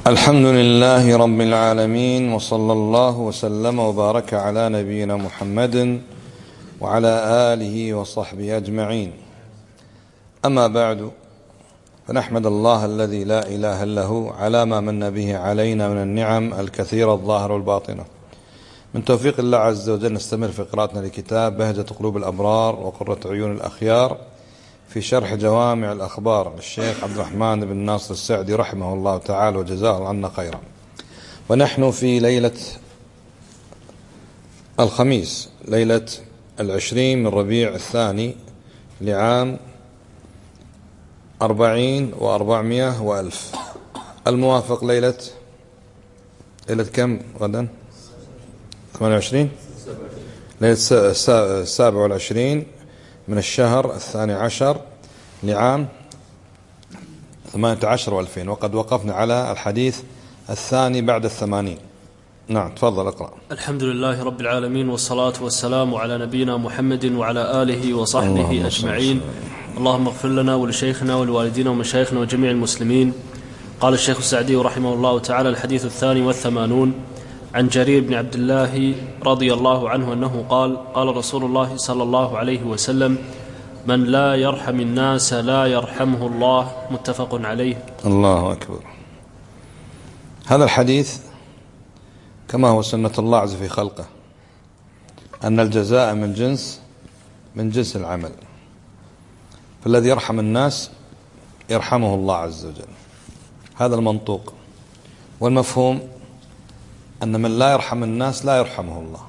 الحمد لله رب العالمين، وصلى الله وسلم وبارك على نبينا محمد وعلى آله وصحبه أجمعين. أما بعد، فنحمد الله الذي لا إله إلا هو على ما من به علينا من النعم الكثيرة الظاهرة والباطنة. من توفيق الله عز وجل نستمر في قراءتنا لكتاب بهجة قلوب الأبرار وقرة عيون الأخيار في شرح جوامع الأخبار للشيخ عبد الرحمن بن ناصر السعدي رحمه الله تعالى وجزاه عنا خيرا. ونحن في ليلة الخميس، ليلة 20 من ربيع الثاني لعام 40 و400 وألف، الموافق ليلة كم غدا؟ 28 ليلة 27 من الشهر 12 لعام 18 و2000. وقد وقفنا على الحديث الثاني بعد 80. نعم، تفضل اقرأ. الحمد لله رب العالمين، والصلاة والسلام على نبينا محمد وعلى آله وصحبه أجمعين. اللهم اغفر لنا ولشيخنا ولوالدينا ومشايخنا وجميع المسلمين. قال الشيخ السعدي رحمه الله تعالى: الحديث 82 عن جرير بن عبد الله رضي الله عنه أنه قال: قال رسول الله صلى الله عليه وسلم: من لا يرحم الناس لا يرحمه الله. متفق عليه. الله أكبر. هذا الحديث كما هو سنة الله عز في خلقه، أن الجزاء من جنس العمل، فالذي يرحم الناس يرحمه الله عز وجل. هذا المنطوق. والمفهوم أن من لا يرحم الناس لا يرحمه الله.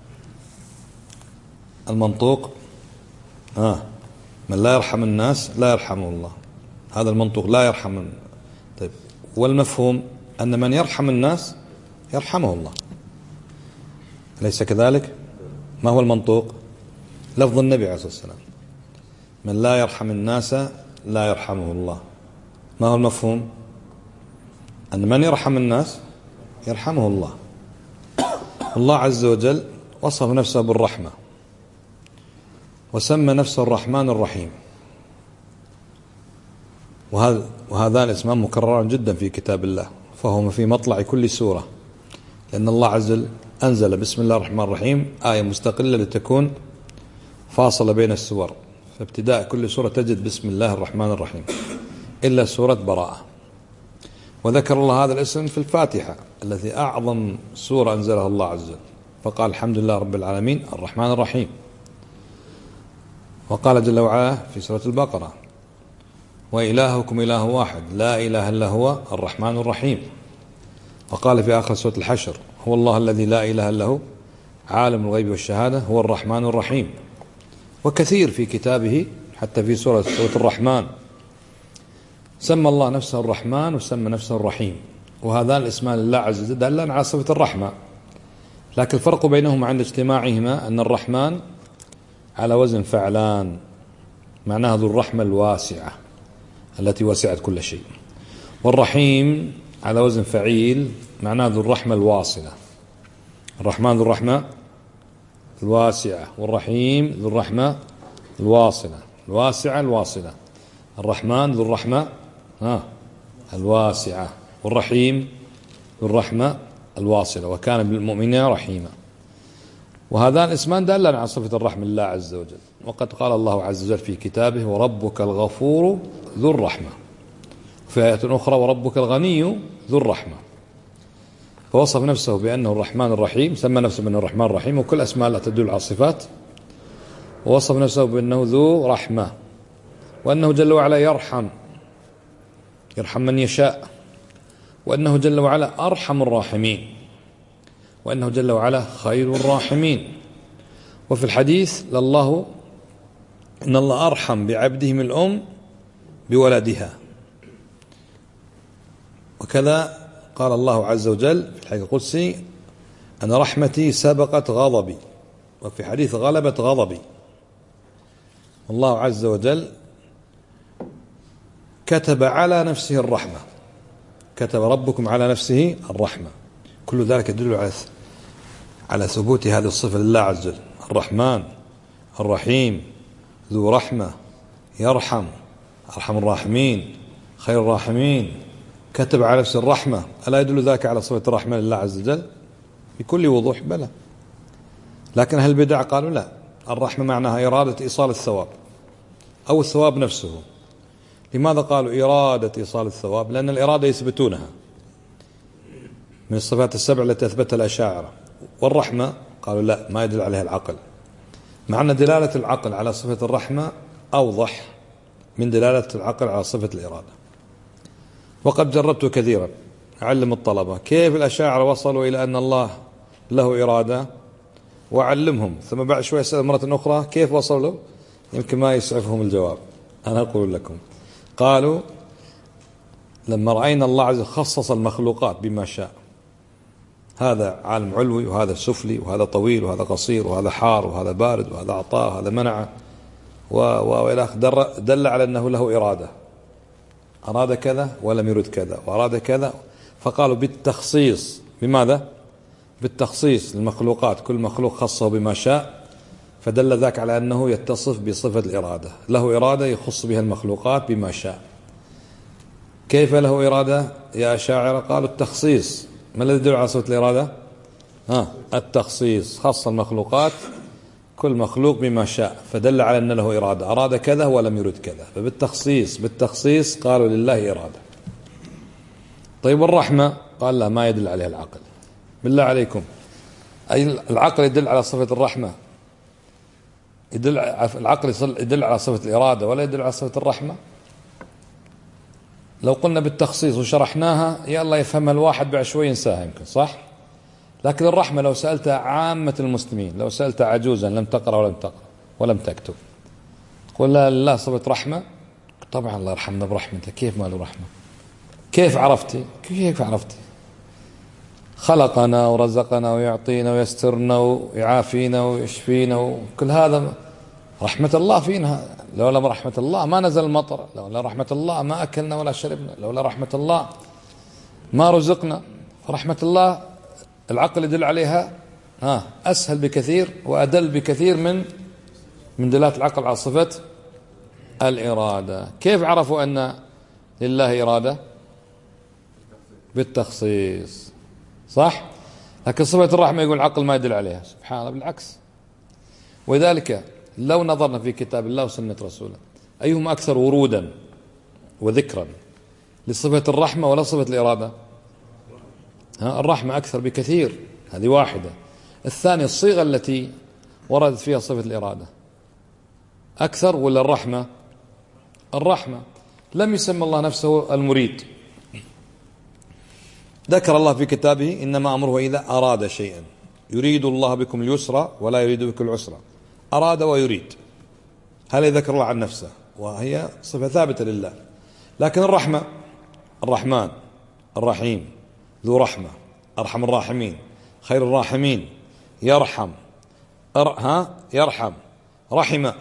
المنطوق من لا يرحم الناس لا يرحمه الله، هذا المنطوق لا يرحم. طيب، والمفهوم أن من يرحم الناس يرحمه الله، أليس كذلك؟ ما هو المنطوق؟ لفظ النبي عليه الصلاة والسلام: من لا يرحم الناس لا يرحمه الله. ما هو المفهوم؟ أن من يرحم الناس يرحمه الله. الله عز وجل وصف نفسه بالرحمة، وسمى نفسه الرحمن الرحيم، وهذان الاسمان مكرران جدا في كتاب الله، فهم في مطلع كل سورة، لأن الله عز وجل أنزل بسم الله الرحمن الرحيم آية مستقلة لتكون فاصلة بين السور، فابتداء كل سورة تجد بسم الله الرحمن الرحيم، إلا سورة براءة. وذكر الله هذا الاسم في الفاتحة التي أعظم سورة أنزلها الله عز وجل، فقال: الحمد لله رب العالمين الرحمن الرحيم. وقال جل وعلا في سورة البقرة: وإلهكم إله واحد لا إله إلا هو الرحمن الرحيم. وقال في آخر سورة الحشر: هو الله الذي لا إله إلا هو عالم الغيب والشهادة هو الرحمن الرحيم. وكثير في كتابه، حتى في سورة الرحمن سمى الله نفسه الرحمن وسمى نفسه الرحيم، وهذان الاسمان لله عز وجل دلان على صفة الرحمة، لكن الفرق بينهما عند اجتماعهما أن الرحمن على وزن فعلان، معناها ذو الرحمة الواسعة التي وسعت كل شيء، والرحيم على وزن فعيل، معناه ذو الرحمة الواصلة. الرحمن ذو الرحمة الواسعة، والرحيم ذو الرحمة الواصلة، الواسعة الواصلة. الرحمن ذو الرحمة الواسعة، والرحيم ذو الرحمة الواصلة، وكان بالمؤمنين رحيما. وهذان الاسمان دلنا على صفة الرحمة لله عز وجل. وقد قال الله عز وجل في كتابه: وربك الغفور ذو الرحمة. في آية أخرى: وربك الغني ذو الرحمة. فوصف نفسه بأنه الرحمن الرحيم، سمى نفسه بأنه الرحمن الرحيم، وكل أسماء لا تدل على الصفات. ووصف نفسه بأنه ذو رحمة، وأنه جل وعلا يرحم من يشاء، وأنه جل وعلا أرحم الراحمين، وأنه جل وعلا خير الراحمين. وفي الحديث لله إن الله أرحم بعبده من الأم بولدها. وكذا قال الله عز وجل في الحديث القدسي: أن رحمتي سبقت غضبي، وفي حديث غلبت غضبي. الله عز وجل كتب على نفسه الرحمة، كتب ربكم على نفسه الرحمة. كل ذلك يدل على ثبوت هذه الصفة لله عز وجل: الرحمن الرحيم ذو رحمة، يرحم، أرحم الراحمين، خير الراحمين، كتب على نفسه الرحمة، ألا يدل ذلك على صفة الرحمة لله عز وجل؟ بكل وضوح بلى. لكن أهل البدع قالوا لا، الرحمة معناها إرادة إيصال الثواب أو الثواب نفسه. لماذا قالوا إرادة إيصال الثواب؟ لأن الإرادة يثبتونها من الصفات السبع التي أثبتها الأشاعرة. والرحمة قالوا لا، ما يدل عليها العقل، مع أن دلالة العقل على صفة الرحمة أوضح من دلالة العقل على صفة الإرادة. وقد جربت كثيرا أعلم الطلبة كيف الأشاعرة وصلوا إلى أن الله له إرادة، وأعلمهم ثم بعد شوية أسأل مرة أخرى كيف وصلوا، يمكن ما يسعفهم الجواب. أنا أقول لكم، قالوا لما رأينا الله عز وجل خصص المخلوقات بما شاء، هذا عالم علوي وهذا سفلي وهذا طويل وهذا قصير وهذا حار وهذا بارد وهذا أعطاه وهذا منعه وإلى آخره، دل على أنه له إرادة، أراد كذا ولم يرد كذا وأراد كذا. فقالوا بالتخصيص. بماذا؟ بالتخصيص للمخلوقات، كل مخلوق خصه بما شاء، فدل ذاك على أنه يتصف بصفة الإرادة، له إرادة يخص بها المخلوقات بما شاء. كيف له إرادة يا أشاعرة؟ قالوا التخصيص. ما الذي يدل على صفة الإرادة؟ التخصيص، خص المخلوقات كل مخلوق بما شاء، فدل على أن له إرادة، أراد كذا ولم يرد كذا، بالتخصيص قالوا لله إرادة. طيب والرحمة؟ قال لا، ما يدل عليها العقل. بالله عليكم، أي العقل يدل على صفة الرحمة، العقل يدل على صفة الإرادة ولا يدل على صفة الرحمة؟ لو قلنا بالتخصيص وشرحناها يا الله يفهمها الواحد بعد شوي ينساها يمكن، صح؟ لكن الرحمة لو سألتها عامة المسلمين، لو سألتها عجوزا لم تقرأ ولم تكتب، تقول لا لله صفة رحمة؟ طبعا الله يرحمنا برحمته. كيف ما له رحمة؟ كيف عرفتي؟ كيف عرفتي؟ خلقنا ورزقنا ويعطينا ويسترنا ويعافينا ويشفينا، وكل هذا رحمة الله فينا. لولا رحمة الله ما نزل المطر، لولا رحمة الله ما أكلنا ولا شربنا، لولا رحمة الله ما رزقنا. رحمة الله العقل يدل عليها أسهل بكثير وأدل بكثير من دلالة العقل على صفة الإرادة. كيف عرفوا أن لله إرادة؟ بالتخصيص، صح؟ لكن صفة الرحمة يقول العقل ما يدل عليها، سبحان الله، بالعكس. ولذلك لو نظرنا في كتاب الله وسنة رسوله أيهما أكثر ورودا وذكرا لصفة الرحمة ولا صفة الإرادة؟ الرحمة أكثر بكثير، هذه واحدة. الثانية الصيغة التي وردت فيها صفة الإرادة أكثر ولا الرحمة؟ الرحمة. لم يسمى الله نفسه المريد، ذكر الله في كتابه إنما أمره إذا أراد شيئا، يريد الله بكم اليسر ولا يريد بكم العسر، أراد ويريد، هل يذكر الله عن نفسه وهي صفة ثابتة لله. لكن الرحمة، الرحمن الرحيم ذو رحمة، أرحم الراحمين، خير الراحمين، يرحم، يرحم، رحمة،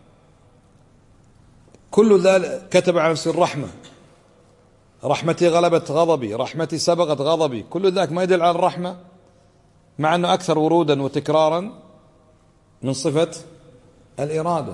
كل ذلك كتب على نفسه الرحمة. رحمتي غلبت غضبي، رحمتي سبقت غضبي، كل ذلك ما يدل على الرحمة، مع أنه أكثر ورودا وتكرارا من صفة الإرادة.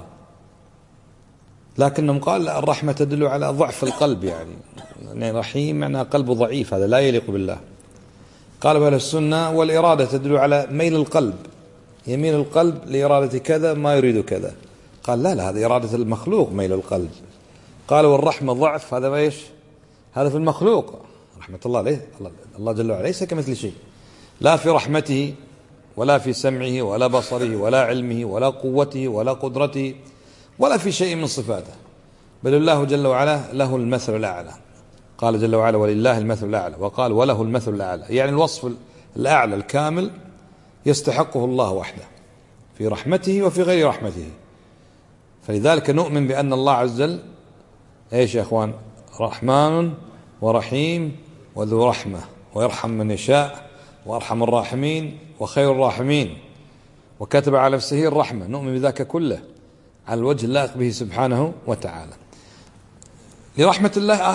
لكنهم قال لا، الرحمة تدل على ضعف القلب، يعني رحيم معنى قلبه ضعيف، هذا لا يليق بالله. قال أهل السنة والإرادة تدل على ميل القلب، يميل القلب لإرادة كذا ما يريد كذا. قال لا، هذه إرادة المخلوق ميل القلب. قال والرحمة ضعف، هذا ايش؟ هذا في المخلوق. رحمة الله عليه، الله جل وعلا ليس كمثل شيء، لا في رحمته ولا في سمعه ولا بصره ولا علمه ولا قوته ولا قدرته ولا في شيء من صفاته، بل الله جل وعلا له المثل الأعلى. قال جل وعلا ولله المثل الأعلى، وقال وله المثل الأعلى، يعني الوصف الأعلى الكامل يستحقه الله وحده في رحمته وفي غير رحمته. فلذلك نؤمن بأن الله عز وجل ايش يا اخوان؟ رحمن ورحيم وذو رحمة، ويرحم من يشاء، وأرحم الراحمين وخير الراحمين، وكتب على نفسه الرحمة. نؤمن بذاك كله على الوجه اللائق به سبحانه وتعالى. لرحمة الله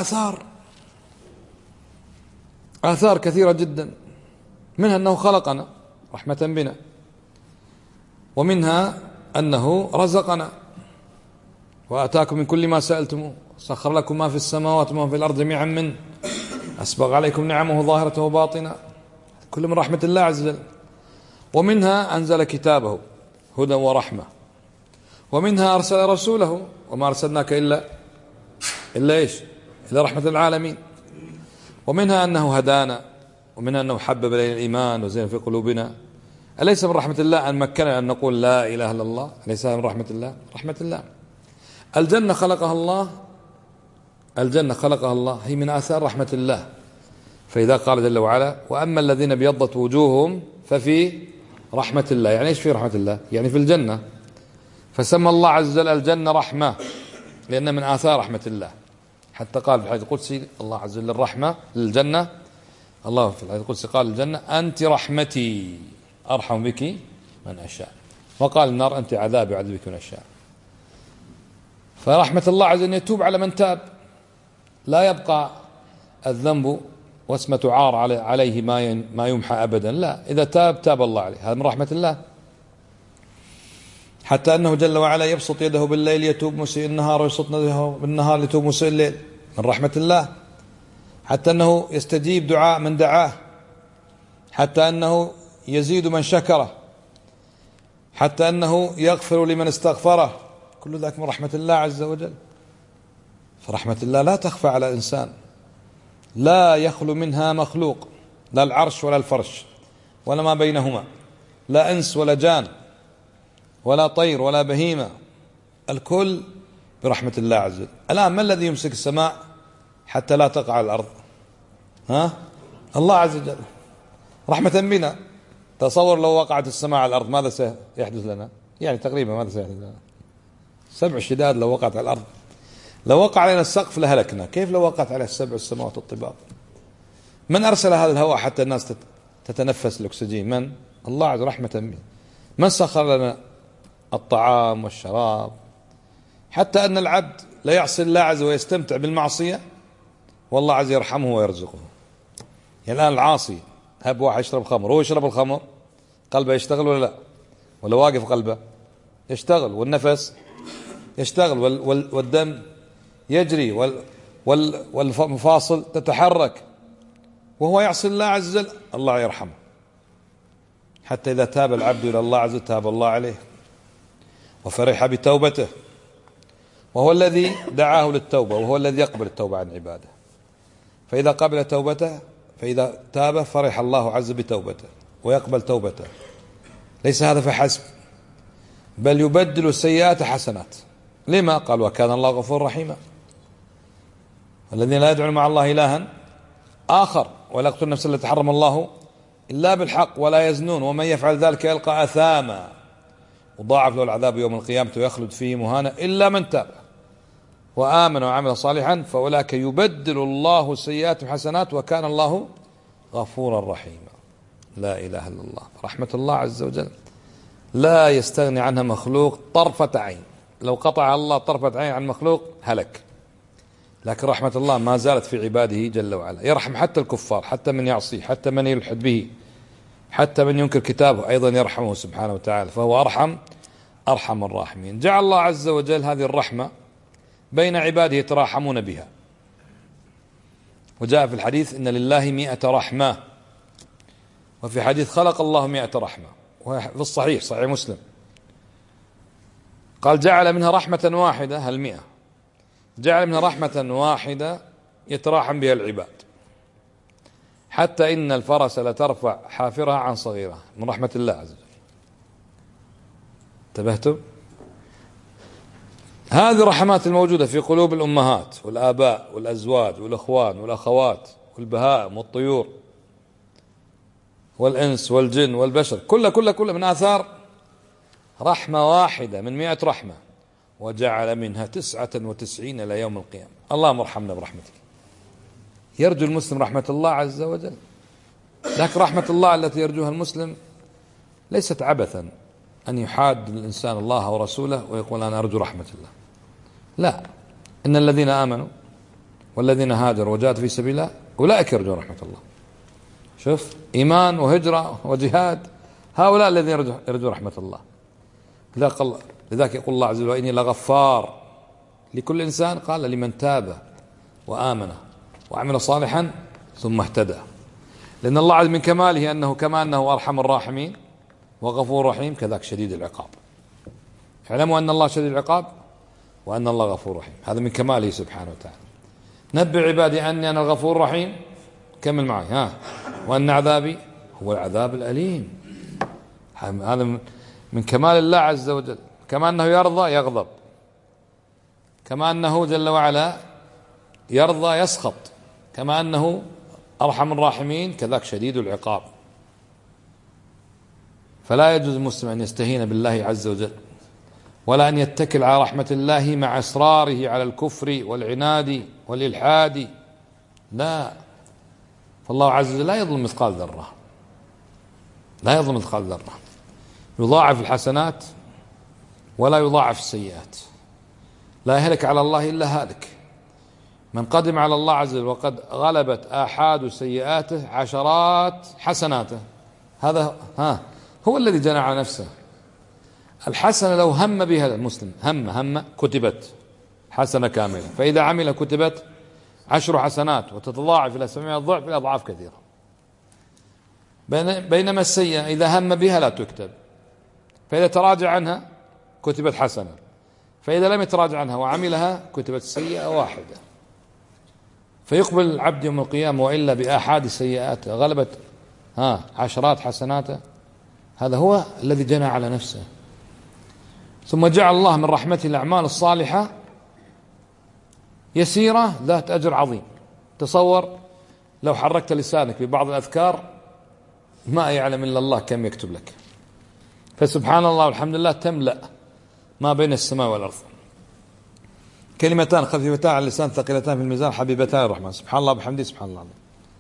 آثار كثيرة جدا، منها أنه خلقنا رحمة بنا، ومنها أنه رزقنا وآتاكم من كل ما سألتموه، سخر لكم ما في السماوات وما في الأرض جميعا منه، أسبغ عليكم نعمه ظاهرة وباطنة، كل من رحمة الله عز وجل. ومنها أنزل كتابه هدى ورحمة، ومنها أرسل رسوله وما أرسلناك إلا إيش؟ إلا رحمة العالمين. ومنها أنه هدانا، ومنها أنه حبب إلينا الإيمان وزين في قلوبنا. أليس من رحمة الله أن مكننا أن نقول لا إله إلا الله؟ أليس من رحمة الله؟ رحمة الله. الجنة خلقها الله، الجنة خلقها الله، هي من آثار رحمة الله. فإذا قال جل وعلا وأما الذين ابيضت وجوههم ففي رحمة الله، يعني إيش في رحمة الله؟ يعني في الجنة. فسمى الله عز وجل الجنة رحمة لأن من آثار رحمة الله. حتى قال في الحديث القدسي الله عز وجل الرحمة للجنة، الله في الحديث القدسي قال للجنة أنت رحمتي أرحم بك من أشاء، وقال النار أنت عذابي أعذب بك من أشاء. فرحمة الله عز وجل يتوب على من تاب، لا يبقى الذنب واسمة عار عليه ما يمحى أبدا، لا، إذا تاب الله عليه، هذا من رحمة الله. حتى أنه جل وعلا يبسط يده بالليل يتوب مسيء النهار، ويبسط يده بالنهار يتوب مسيء الليل، من رحمة الله. حتى أنه يستجيب دعاء من دعاه، حتى أنه يزيد من شكره، حتى أنه يغفر لمن استغفره، كل ذلك من رحمة الله عز وجل. فرحمة الله لا تخفى على إنسان، لا يخلو منها مخلوق، لا العرش ولا الفرش ولا ما بينهما، لا إنس ولا جان ولا طير ولا بهيمة، الكل برحمة الله عز وجل. الآن ما الذي يمسك السماء حتى لا تقع على الأرض؟ الله عز وجل، رحمة بنا. تصور لو وقعت السماء على الأرض ماذا سيحدث لنا؟ يعني تقريبا ماذا سيحدث لنا؟ 7 شداد لو وقعت على الأرض. لو وقع علينا السقف لهلكنا، كيف لو وقعت عليه 7 السماوات الطباق؟ من أرسل هذا الهواء حتى الناس تتنفس الأكسجين؟ من؟ الله عز وجل، رحمة بنا. من سخر لنا الطعام والشراب؟ حتى أن العبد لا يعصي الله عز وجل ويستمتع بالمعصية والله عز يرحمه ويرزقه. يعني الآن العاصي هب واحد يشرب خمر، هو يشرب الخمر قلبه يشتغل ولا لا؟ ولا واقف قلبه؟ يشتغل، والنفس يشتغل، والدم يجري، والمفاصل تتحرك، وهو يعصي الله عز وجل، الله يرحمه. حتى إذا تاب العبد إلى الله عز وجل تاب الله عليه وفرح بتوبته، وهو الذي دعاه للتوبة، وهو الذي يقبل التوبة عن عباده. فإذا قبل توبته، فإذا تاب فرح الله عز بتوبته ويقبل توبته. ليس هذا فحسب، بل يبدل السيئات حسنات. لما؟ قال وكان الله غفور رحيما. الذين لا يدعون مع الله إلها آخر ولا يقتلون النفس التي حرم الله إلا بالحق ولا يزنون ومن يفعل ذلك يلقى أثاما وضاعف له العذاب يوم القيامة ويخلد فيه مهانا إلا من تاب وآمن وعمل صالحا فأولئك يبدل الله سيئات حسنات وكان الله غفورا رحيما. لا إله إلا الله. رحمة الله عز وجل لا يستغني عنها مخلوق طرفة عين. لو قطع الله طرفة عين عن مخلوق هلك، لكن رحمة الله ما زالت في عباده جل وعلا، يرحم حتى الكفار، حتى من يعصيه، حتى من يلحد به، حتى من ينكر كتابه أيضا يرحمه سبحانه وتعالى، فهو أرحم الراحمين. جعل الله عز وجل هذه الرحمة بين عباده يتراحمون بها، وجاء في الحديث إن لله 100 رحمة، وفي حديث خلق الله 100 رحمة، وفي الصحيح صحيح مسلم قال جعل منها رحمة واحدة، هل 100 جعل منها رحمة واحدة يتراحم بها العباد، حتى إن الفرس لترفع حافرها عن صغيرها، من رحمة الله عز وجل. انتبهتم؟ هذه الرحمات الموجودة في قلوب الأمهات والآباء والأزواج والأخوان والأخوات والبهائم والطيور والإنس والجن والبشر، كل من آثار رحمة واحدة من 100 رحمة، وجعل منها 99 إلى يوم القيامة. اللهم ارحمنا برحمتك. يرجو المسلم رحمة الله عز وجل، لكن رحمة الله التي يرجوها المسلم ليست عبثا أن يحاد الإنسان الله ورسوله ويقول أنا أرجو رحمة الله. لا، إن الذين آمنوا والذين هاجروا وجاهدوا في سبيل الله أولئك يرجون رحمة الله. شوف، إيمان وهجرة وجهاد، هؤلاء الذين يرجون رحمة الله. لذلك يقول الله عز وجل وإني لغفار لكل إنسان، قال لمن تاب وآمن وعمل صالحا ثم اهتدى. لأن الله عز من كماله أنه كما أنه أرحم الراحمين وغفور رحيم كذاك شديد العقاب. اعلموا أن الله شديد العقاب وأن الله غفور رحيم، هذا من كماله سبحانه وتعالى. نبئ عبادي أني أنا الغفور الرحيم، كمل معي وأن عذابي هو العذاب الأليم. هذا من كمال الله عز وجل. كما أنه يرضى يغضب، كما أنه جل وعلا يرضى يسخط، كما أنه أرحم الراحمين كذاك شديد العقاب. فلا يجوز المسلم أن يستهين بالله عز وجل، ولا أن يتكل على رحمة الله مع إصراره على الكفر والعناد والإلحاد، لا. فالله عز وجل لا يظلم مثقال ذرة، لا يظلم مثقال ذرة. يضاعف الحسنات ولا يضاعف السيئات. لا يهلك على الله إلا هالك. من قدم على الله عز وجل وقد غلبت آحاد سيئاته عشرات حسناته، هذا هو الذي جنى على نفسه. الحسنة لو هم بها المسلم، هم كتبت حسنة كاملة، فإذا عمل كتبت 10 حسنات وتتضاعف إلى 700 ضعف إلى أضعاف كثيرة. بينما السيئة إذا هم بها لا تكتب، فإذا تراجع عنها كتبت حسنة، فإذا لم يتراجع عنها وعملها كتبت سيئة واحدة. فيقبل العبد يوم القيامة وإلا بآحاد سيئاته غلبت عشرات حسناته، هذا هو الذي جنى على نفسه. ثم جعل الله من رحمته الأعمال الصالحة يسيرة ذات أجر عظيم. تصور لو حركت لسانك ببعض الأذكار ما يعلم إلا الله كم يكتب لك. فسبحان الله والحمد لله تملأ ما بين السماء والأرض. كلمتان خفيفتان على اللسان ثقيلتان في الميزان حبيبتان الرحمن، سبحان الله بحمده سبحان الله.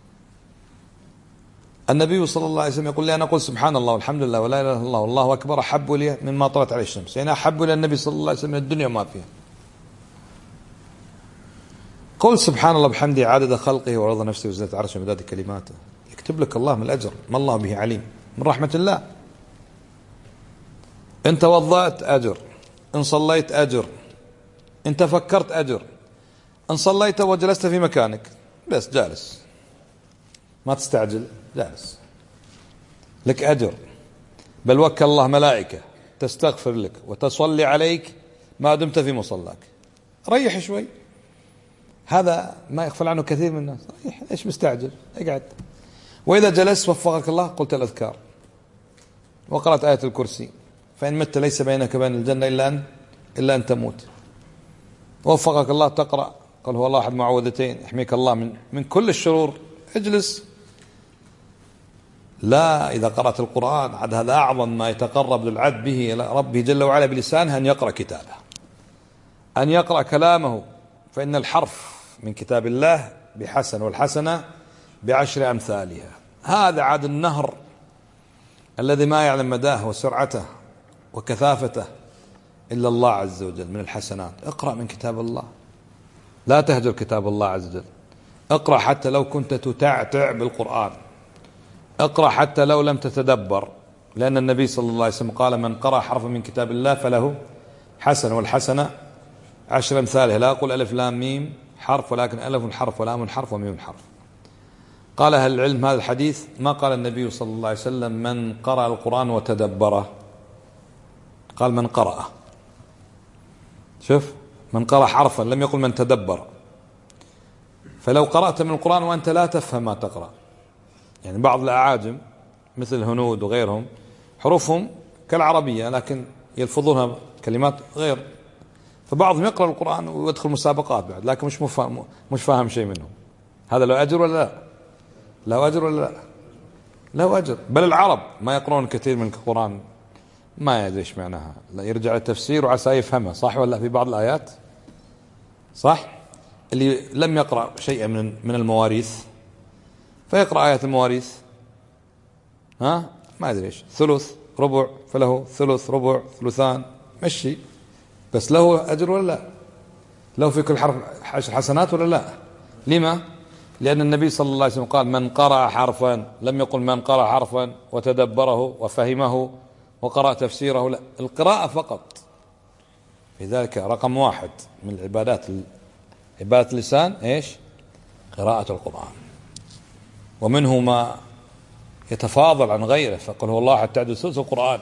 النبي صلى الله عليه وسلم يقول لي أنا أقول سبحان الله والحمد لله ولا إله إلا الله والله أكبر أحب لي مما طلعت عليه الشمس، يعني أحب إلى النبي صلى الله عليه وسلم من الدنيا وما فيها. قل سبحان الله بحمده عدد خلقه ورضا نفسه وزنة عرشه ومداد كلماته، يكتب لك الله من الأجر ما الله به عليم، من رحمة الله. إن توضأت أجر، إن صليت أجر، إن تفكرت أجر، إن صليت وجلست في مكانك بس جالس ما تستعجل جالس لك أجر. بل وكل الله ملائكة تستغفر لك وتصلي عليك ما دمت في مصلاك. ريح شوي، هذا ما يغفل عنه كثير من الناس. ريح، إيش مستعجل؟ اقعد. وإذا جلست وفقك الله قلت الأذكار وقرأت آية الكرسي، فإن مت ليس بينك وبين الجنة إلا أن تموت. وفقك الله تقرأ قل هو الله أحد معوذتين يحميك الله من كل الشرور. اجلس. لا، إذا قرأت القرآن عاد هذا أعظم ما يتقرب للعبد به إلى ربه جل وعلا بلسانه، أن يقرأ كتابه، أن يقرأ كلامه. فإن الحرف من كتاب الله بحسن، والحسنة بعشر أمثالها. هذا عاد النهر الذي ما يعلم مداه وسرعته وكثافته إلا الله عز وجل من الحسنات. اقرأ من كتاب الله، لا تهجر كتاب الله عز وجل. اقرأ حتى لو كنت تتعتع بالقرآن، اقرأ حتى لو لم تتدبر، لأن النبي صلى الله عليه وسلم قال من قرأ حرفا من كتاب الله فله حسن، والحسنة عشر أمثالها. لا أقول ألف لام ميم حرف، ولكن ألف حرف ولام حرف وميم حرف. قال أهل العلم هذا الحديث ما قال النبي صلى الله عليه وسلم من قرأ القرآن وتدبره، قال من قرأ. شوف، من قرأ حرفا، لم يقل من تدبر. فلو قرأت من القرآن وأنت لا تفهم ما تقرأ، يعني بعض الأعاجم مثل الهنود وغيرهم حروفهم كالعربية لكن يلفظونها كلمات غير، فبعضهم يقرأ القرآن ويدخل مسابقات بعد لكن مش فاهم شيء منهم. هذا له أجر ولا لا؟ له أجر ولا لا؟ له أجر. بل العرب ما يقرؤون كثير من القرآن ما يدري ايش معناها، لا يرجع للتفسير وعسى يفهمها، صح ولا في بعض الآيات؟ صح. اللي لم يقرأ شيئا من المواريث فيقرأ آيات المواريث ما أدري إيش، ثلث ربع، فله ثلث ربع ثلثان، مشي، بس له أجر ولا لا؟ له في كل حرف 10 حسنات ولا لا؟ لما؟ لأن النبي صلى الله عليه وسلم قال من قرأ حرفا، لم يقل من قرأ حرفا وتدبره وفهمه وقرأ تفسيره، لا، القراءة فقط. لذلك رقم 1 من العبادات، عبادة اللسان ايش؟ قراءة القرآن. ومنه ما يتفاضل عن غيره، فقل هو الله أحد تعدل ثلث القرآن،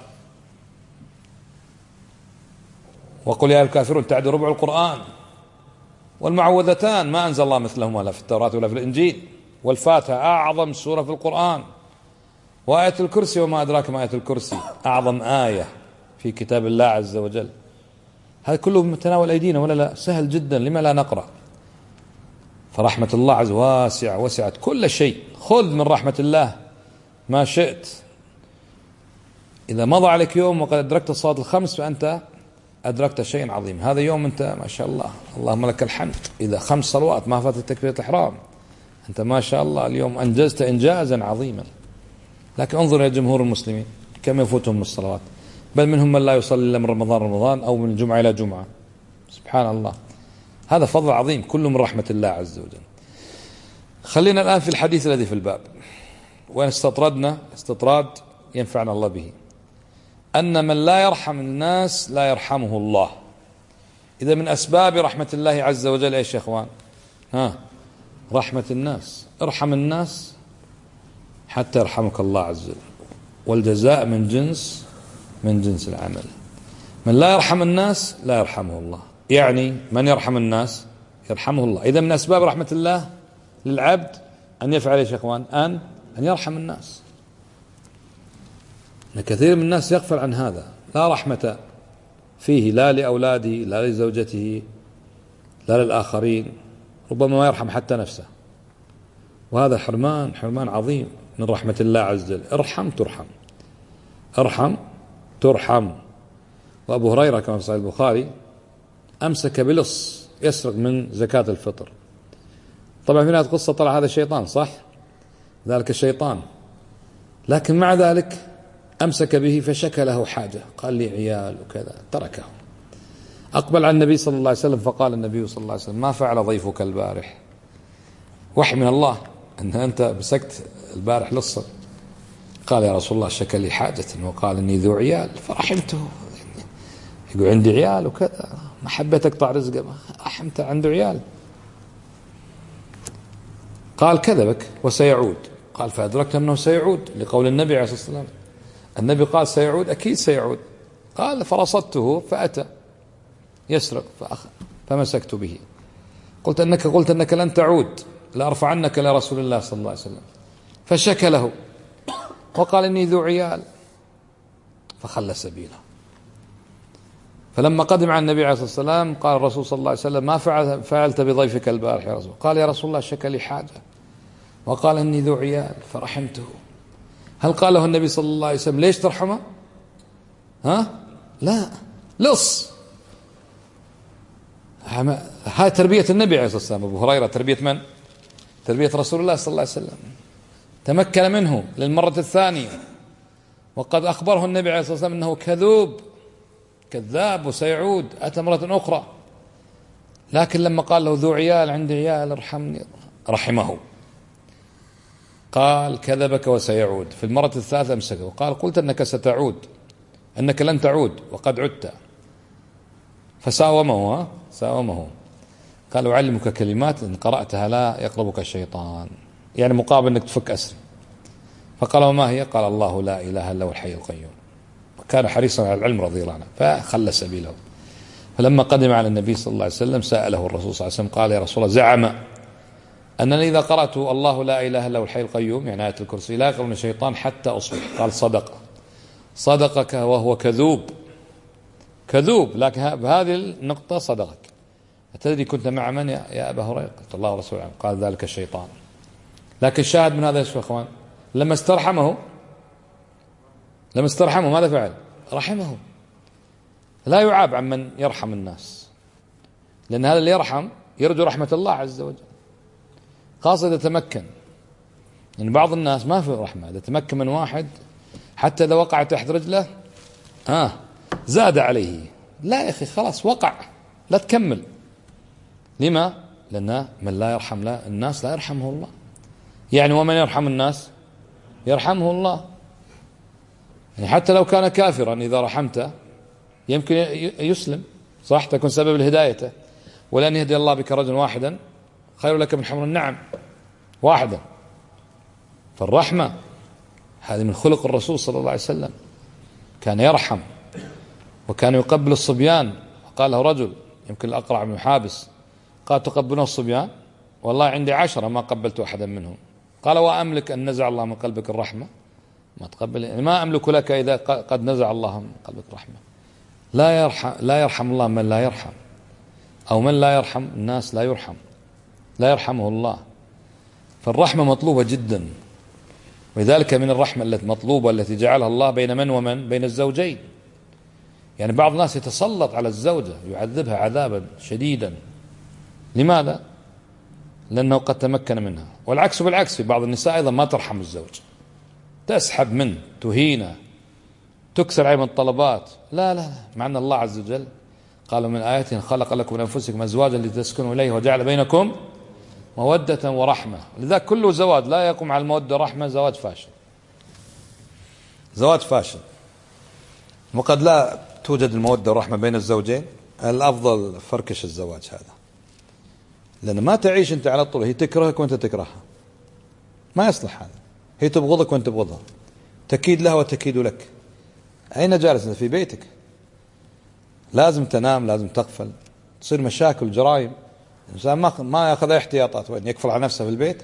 وقل يا الكافرون تعدل ربع القرآن، والمعوذتان ما أنزل الله مثلهما لا في التوراة ولا في الإنجيل، والفاتحة أعظم سورة في القرآن، وآية الكرسي وما أدراك ما آية الكرسي أعظم آية في كتاب الله عز وجل. هذا كله متناول أيدينا ولا لا؟ سهل جدا، لما لا نقرأ؟ فرحمة الله عز واسعة، وسعت كل شيء، خذ من رحمة الله ما شئت. إذا مضى عليك يوم وقد أدركت الصلاة الخمس فأنت أدركت شيء عظيم. هذا يوم أنت ما شاء الله اللهم لك الحمد، إذا 5 صلوات ما فاتت تكبيرة الإحرام أنت ما شاء الله اليوم أنجزت إنجازا عظيما. لكن انظر إلى جمهور المسلمين كم يفوتهم من الصلوات، بل منهم من لا يصلي إلا من رمضان أو من الجمعة إلى جمعة. سبحان الله، هذا فضل عظيم كله من رحمة الله عز وجل. خلينا الآن في الحديث الذي في الباب، وإن استطردنا استطراد ينفعنا الله به، أن من لا يرحم الناس لا يرحمه الله. إذا من أسباب رحمة الله عز وجل إيش يا إخوان؟ رحمة الناس. ارحم الناس حتى يرحمك الله عز وجل، والجزاء من جنس العمل. من لا يرحم الناس لا يرحمه الله، يعني من يرحم الناس يرحمه الله. إذا من أسباب رحمة الله للعبد أن يفعل إيش يا إخوان؟ أن يرحم الناس. كثير من الناس يغفل عن هذا، لا رحمة فيه لا لأولاده لا لزوجته لا للآخرين، ربما ما يرحم حتى نفسه، وهذا حرمان عظيم من رحمة الله عز وجل. ارحم ترحم، ارحم ترحم. وأبو هريرة كما في صحيح البخاري أمسك بلص يسرق من زكاة الفطر. طبعا في نهاية القصة طلع هذا الشيطان، صح؟ ذلك الشيطان، لكن مع ذلك أمسك به فشكى له حاجة، قال لي عيال وكذا، تركه. أقبل على النبي صلى الله عليه وسلم فقال النبي صلى الله عليه وسلم: ما فعل ضيفك البارح؟ وحي من الله أن أنت مسكت البارح لصا. قال: يا رسول الله شكى لي حاجة وقال إني ذو عيال فرحمته، يقول عندي عيال وكذا، ما حبيت أقطع رزقه، رحمته، عنده عيال. قال: كذبك وسيعود. قال: فأدركت أنه سيعود لقول النبي عليه الصلاة والسلام. النبي قال سيعود، أكيد سيعود. قال: فرصدته فأتى يسرق فمسكت به. قلت أنك لن تعود، لأرفعنك لرسول الله صلى الله عليه وسلم. فشكى له وقال: إني ذو عيال، فخلى سبيله. فلما قدم على النبي عليه الصلاة والسلام قال الرسول صلى الله عليه وسلم: ما فعلت بضيفك البارح يا رسول؟ قال: يا رسول الله شكى لي حاجة وقال إني ذو عيال فرحمته. هل قال له النبي صلى الله عليه وسلم: ليش ترحمه؟ لا، لص. هاي تربية النبي عليه الصلاة والسلام. أبو هريرة تربية من؟ تربية رسول الله صلى الله عليه وسلم، تمكن منه للمرة الثانية، وقد أخبره النبي عليه الصلاة والسلام أنه كذاب وسيعود. أتى مرة أخرى، لكن لما قال له ذو عيال، عندي عيال ارحمني، رحمه. قال: كذبك وسيعود. في المرة الثالثة امسكه وقال: قلت أنك ستعود، أنك لن تعود وقد عدت. فساومه ساومه. قال: أعلمك كلمات إن قرأتها لا يقربك الشيطان، يعني مقابل أنك تفك أسري. فقال: وما هي؟ قال: الله لا إله إلا هو الحي القيوم. كان حريصا على العلم رضي الله عنه، فخلى سبيله. فلما قدم على النبي صلى الله عليه وسلم سأله الرسول صلى الله عليه وسلم قال: يا رسول الله، زعم أنني إذا قرأت الله لا إله إلا هو الحي القيوم، يعني آية الكرسي، لا يقربني الشيطان حتى أصبح. قال: صدقك وهو كذوب، لكن بهذه النقطة صدقك. أتدري كنت مع من يا أبا هريرة؟ قلت: الله ورسوله عنه. قال: ذلك الشيطان. لكن الشاهد من هذا يا إخوان، لما استرحمه ماذا فعل؟ رحمه. لا يعاب عن من يرحم الناس، لأن هذا اللي يرحم يرجو رحمة الله عز وجل، خاصة إذا تمكن. يعني بعض الناس ما في رحمة، إذا تمكن من واحد حتى إذا وقع تحت رجله زاد عليه. لا يا أخي، خلاص وقع، لا تكمل. لما؟ لأن من لا يرحم الناس لا يرحمه الله. يعني ومن يرحم الناس يرحمه الله. يعني حتى لو كان كافرا إذا رحمته يمكن يسلم، صح، تكون سبب لهدايته. ولأن يهدي الله بك رجلا واحدا خير لك من حمر النعم واحدا. فالرحمة هذه من خلق الرسول صلى الله عليه وسلم، كان يرحم وكان يقبل الصبيان. قال له رجل يمكن الأقرع بن حابس قال تقبلون الصبيان؟ والله عندي 10 ما قبلت أحدا منهم. قال وأملك أن نزع الله من قلبك الرحمة؟ ما تقبل، يعني ما أملك لك إذا قد نزع الله من قلبك الرحمة. لا يرحم الله من لا يرحم، أو من لا يرحم الناس لا يرحم، لا يرحمه الله. فالرحمة مطلوبة جدا، ولذلك من الرحمة التي مطلوبة التي جعلها الله بين من ومن؟ بين الزوجين. يعني بعض الناس يتسلط على الزوجة يعذبها عذابا شديدا. لماذا؟ لأنه قد تمكن منها. والعكس بالعكس، في بعض النساء أيضا ما ترحم الزوج، تسحب منه، تهينه، تكسر عليه من الطلبات. لا، مع أن الله عز وجل قال من آياته خلق لكم من أنفسكم أزواجا لتسكنوا إليه وجعل بينكم مودة ورحمة. لذلك كل زواج لا يقوم على المودة والرحمة زواج فاشل، زواج فاشل. وقد لا توجد المودة والرحمة بين الزوجين، الأفضل فركش الزواج هذا، لأن ما تعيش أنت على طول، هي تكرهك وأنت تكرهها، ما يصلح هذا. هي تبغضك وأنت تبغضها، تكيد لها وتكيد لك. أين جالس في بيتك؟ لازم تنام، لازم تغفل، تصير مشاكل جرائم. الإنسان ما يأخذ احتياطات، وين يكفل على نفسه في البيت.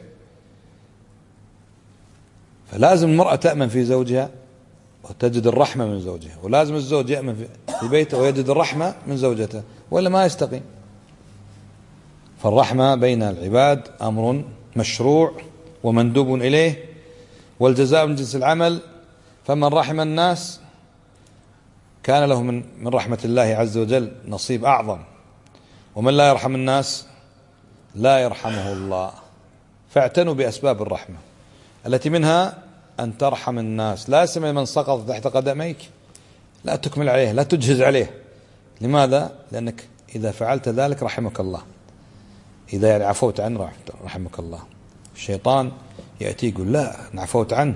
فلازم المرأة تأمن في زوجها وتجد الرحمة من زوجها، ولازم الزوج يأمن في بيته ويجد الرحمة من زوجته، وإلا ما يستقيم. فالرحمة بين العباد أمر مشروع ومندوب إليه، والجزاء من جنس العمل. فمن رحم الناس كان له من رحمة الله عز وجل نصيب أعظم، ومن لا يرحم الناس لا يرحمه الله. فاعتنوا بأسباب الرحمة التي منها أن ترحم الناس. لا سمع من سقط تحت قدميك لا تكمل عليه، لا تجهز عليه. لماذا؟ لأنك إذا فعلت ذلك رحمك الله، إذا يعني عفوت عنه رحمك الله. الشيطان يأتي يقول لا عفوت عنه،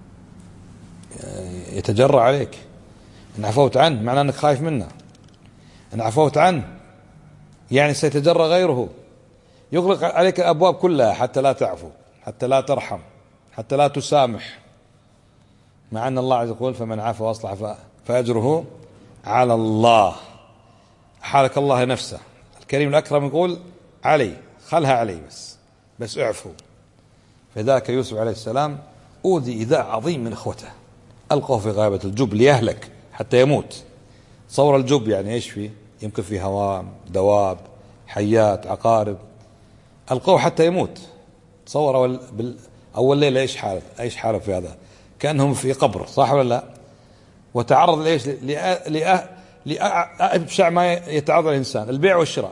يتجرأ عليك. إن عفوت عنه معناه أنك خايف منه، إن عفوت عنه يعني سيتجرأ غيره، يغلق عليك الأبواب كلها حتى لا تعفو، حتى لا ترحم، حتى لا تسامح. مع أن الله عز وجل يقول فمن عفا وأصلح فأجره على الله. حالك الله نفسه. الكريم الأكرم يقول علي، خلها علي بس اعفو. فذاك يوسف عليه السلام أوذي إيذاء عظيم من إخوته، ألقوه في غابة الجب ليهلك حتى يموت. تصور الجب يعني إيش فيه؟ يمكن فيه هوام، دواب، حيات، عقارب، ألقوه حتى يموت. تصور أول ليلة إيش حاله في هذا؟ كأنهم في قبر، صح ولا لا؟ وتعرض لإيش؟ لأبشع ما يتعرض الإنسان، البيع والشراء.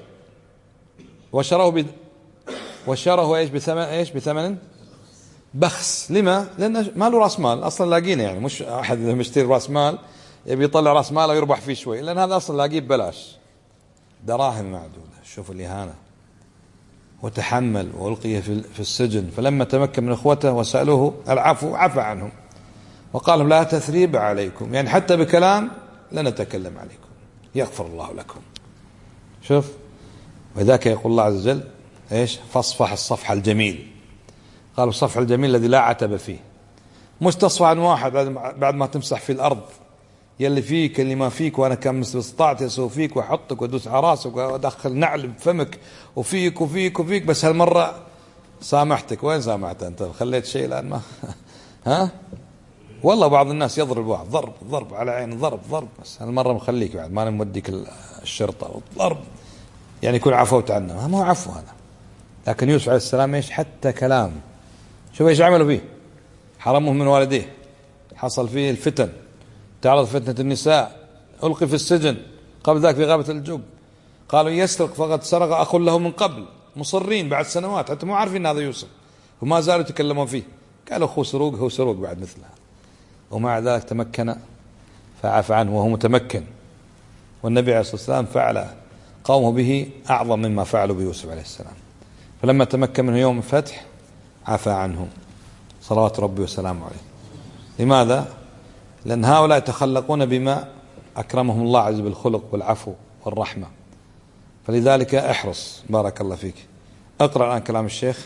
وشره إيش؟ بثمن بخس. لما؟ لأنه ما له رأس مال أصلا لاقينه، يعني مش أحد مشتري رأس مال يبي يطلع رأس ماله ويربح فيه شوي، لأن هذا أصلا لاقيه ببلاش، دراهم معدودة. شوف الإهانة. وتحمل وألقي في السجن. فلما تمكن من إخوته وسألوه العفو عفى عنهم وقال لهم لا تثريب عليكم، يعني حتى بكلام لا نتكلم عليكم، يغفر الله لكم. شوف، وذاك يقول الله عز وجل إيش؟ فاصفح الصفح الجميل. قالوا الصفح الجميل الذي لا عتب فيه، مش تصفح عن واحد بعد ما تمسح في الأرض يلي فيك اللي ما فيك، وأنا كم استطعت يسوي فيك وأحطك وأدوس على راسك وأدخل نعل بفمك وفيك وفيك وفيك، بس هالمرة سامحتك. وين سامحت أنت؟ خليت شيء الآن ما ها؟ والله بعض الناس يضرب واحد ضرب على عين، ضرب، بس هالمرة مخليك بعد ما نوديك الشرطة والضرب، يعني يكون عفوت عنه. ما هو عفو هذا. لكن يوسف عليه السلام إيش؟ حتى كلام. شوف إيش عملوا فيه، حرموه من والديه، حصل فيه الفتن، تعرض فتنة النساء، ألقي في السجن، قبل ذلك في غابة الجب. قالوا يسرق فقد سرق أخ له من قبل، مصرين بعد سنوات، حتى مو عارفين هذا يوسف وما زالوا يتكلمون فيه. قالوا أخوه سروق، هو سروق بعد مثله. ومع ذلك تمكن فعفى عنه وهو متمكن. والنبي عليه الصلاة والسلام فعل قومه به أعظم مما فعلوا بيوسف عليه السلام. فلما تمكن منه يوم الفتح عفى عنهم صلوات ربي وسلامه عليه. لماذا؟ لأن هؤلاء يتخلقون بما أكرمهم الله عز وجل بالخلق والعفو والرحمة. فلذلك احرص. بارك الله فيك. اقرأ الآن كلام الشيخ.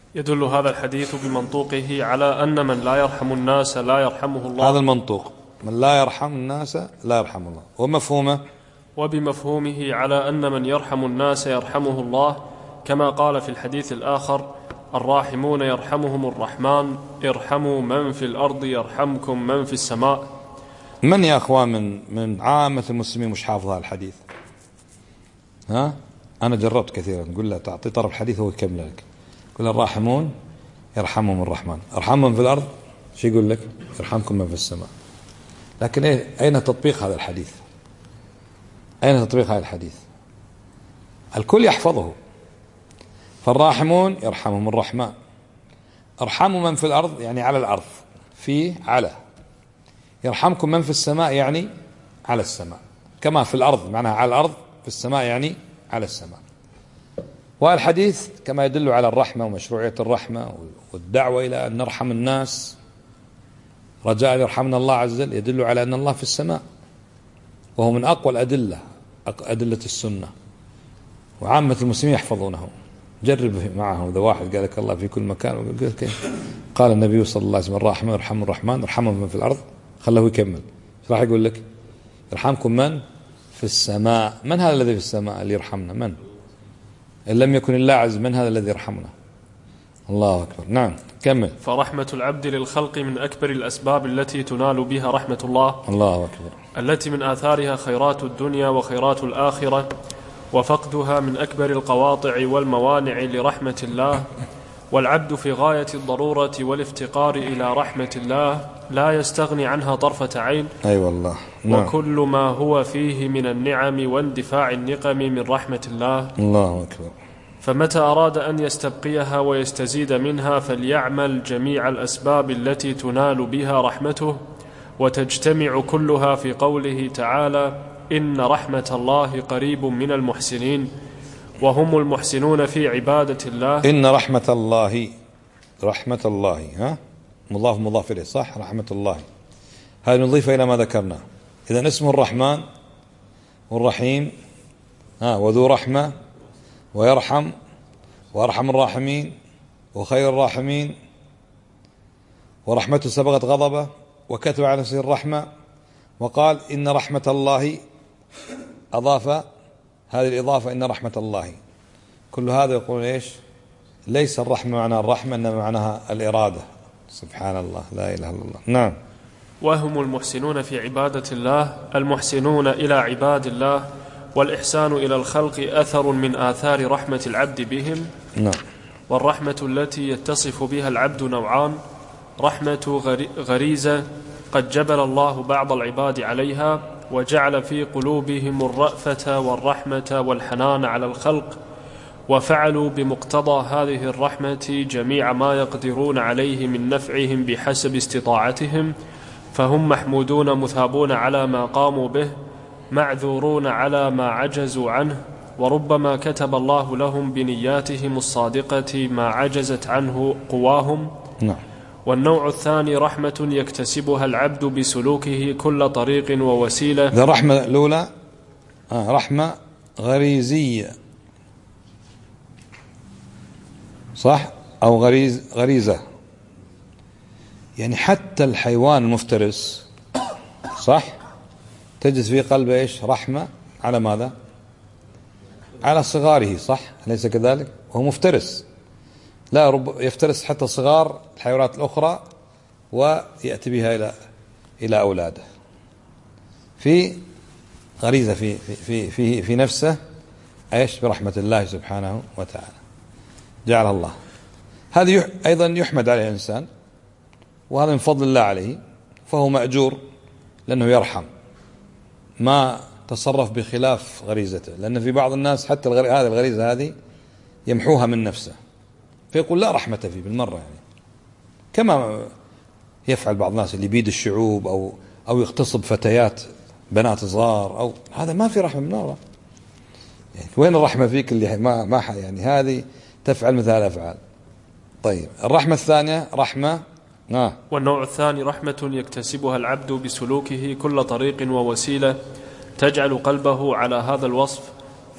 يدل هذا الحديث بمنطوقه على أن من لا يرحم الناس لا يرحمه الله. هذا المنطوق، من لا يرحم الناس لا يرحم الله. ومفهومه؟ وبمفهومه على أن من يرحم الناس يرحمه الله، كما قال في الحديث الآخر: الراحمون يرحمهم الرحمن، ارحموا من في الأرض يرحمكم من في السماء. من يا أخوان من عامة المسلمين مش حافظ هذا الحديث؟ ها؟ أنا جربت كثيرا، نقول له تعطي طرف الحديث هو يكمل لك. يقول الراحمون يرحمهم الرحمن، ارحمهم في الأرض، شو يقول لك؟ يرحمكم من في السماء. لكن أين تطبيق هذا الحديث؟ أين تطبيق هذا الحديث؟ الكل يحفظه. فالراحمون يرحمهم الرحمن، ارحموا من في الأرض يعني على الأرض، في على. يرحمكم من في السماء يعني على السماء، كما في الأرض معناها على الأرض، في السماء يعني على السماء. والحديث كما يدل على الرحمة ومشروعية الرحمة والدعوة إلى أن نرحم الناس رجاء يرحمنا الله عز وجل، يدل على أن الله في السماء، وهو من أقوى الأدلة، أدلة السنة، وعامة المسلمين يحفظونه. جرب معهم، إذا واحد قال لك الله في كل مكان، قال النبي صلى الله عليه وسلم: الراحم يرحم الرحمن، ارحمهم من في الأرض. خله يكمل، ايش راح يقول لك؟ يرحمكم من في السماء. من هذا الذي في السماء اللي يرحمنا؟ من؟ إن لم يكن الله عز، من هذا الذي يرحمنا؟ الله أكبر. نعم كمل. فرحمة العبد للخلق من أكبر الأسباب التي تنال بها رحمة الله. الله أكبر. التي من آثارها خيرات الدنيا وخيرات الآخرة، وفقدها من أكبر القواطع والموانع لرحمة الله. والعبد في غاية الضرورة والافتقار إلى رحمة الله، لا يستغني عنها طرفة عين. أي والله. نعم. وكل ما هو فيه من النعم واندفاع النقم من رحمة الله. الله أكبر. فمتى أراد أن يستبقيها ويستزيد منها فليعمل جميع الأسباب التي تنال بها رحمته، وتجتمع كلها في قوله تعالى: إن رحمة الله قريب من المحسنين، وهم المحسنون في عبادة الله. إن رحمة الله، رحمة الله، ها مضاف مضاف إليه، صح؟ رحمة الله هذه نضيف إلى ما ذكرنا. إذن اسمه الرحمن والرحيم، وذو رحمة، ويرحم، وأرحم الراحمين، وخير الراحمين، ورحمته سبقت غضبه، وكتب على نفسه الرحمة، وقال إن رحمة الله، أضاف هذه الإضافة إن رحمة الله. كل هذا يقول إيش؟ ليس الرحمة معناها الرحمة، إنما معناها الإرادة. سبحان الله، لا إله إلا الله. نعم. وهم المحسنون في عبادة الله، المحسنون إلى عباد الله. والإحسان إلى الخلق أثر من آثار رحمة العبد بهم. نعم. والرحمة التي يتصف بها العبد نوعان: رحمة غريزة قد جبل الله بعض العباد عليها، وجعل في قلوبهم الرأفة والرحمة والحنان على الخلق، وفعلوا بمقتضى هذه الرحمة جميع ما يقدرون عليه من نفعهم بحسب استطاعتهم، فهم محمودون مثابون على ما قاموا به، معذورون على ما عجزوا عنه، وربما كتب الله لهم بنياتهم الصادقة ما عجزت عنه قواهم. نعم. والنوع الثاني رحمة يكتسبها العبد بسلوكه كل طريق ووسيلة. الرحمة الأولى رحمة غريزية، صح؟ أو غريزة، يعني حتى الحيوان المفترس، صح؟ تجد في قلبه إيش؟ رحمة على ماذا؟ على صغاره، صح؟ أليس كذلك؟ وهو مفترس، لا يفترس حتى صغار الحيوانات الأخرى ويأتي بها إلى أولاده. في غريزة في نفسه إيش؟ برحمة الله سبحانه وتعالى جعل الله. هذه أيضا يحمد عليه الإنسان، وهذا من فضل الله عليه، فهو مأجور لأنه يرحم، ما تصرف بخلاف غريزته. لأن في بعض الناس حتى هذه الغريزة هذه يمحوها من نفسه، فيقول لا رحمة فيه بالمرة، يعني كما يفعل بعض الناس اللي بيد الشعوب أو يغتصب فتيات بنات صغار، أو هذا ما في رحمة من الله. يعني وين الرحمة فيك اللي ما يعني هذه تفعل مثل الأفعال. طيب الرحمة الثانية رحمة والنوع الثاني رحمة يكتسبها العبد بسلوكه كل طريق ووسيلة تجعل قلبه على هذا الوصف،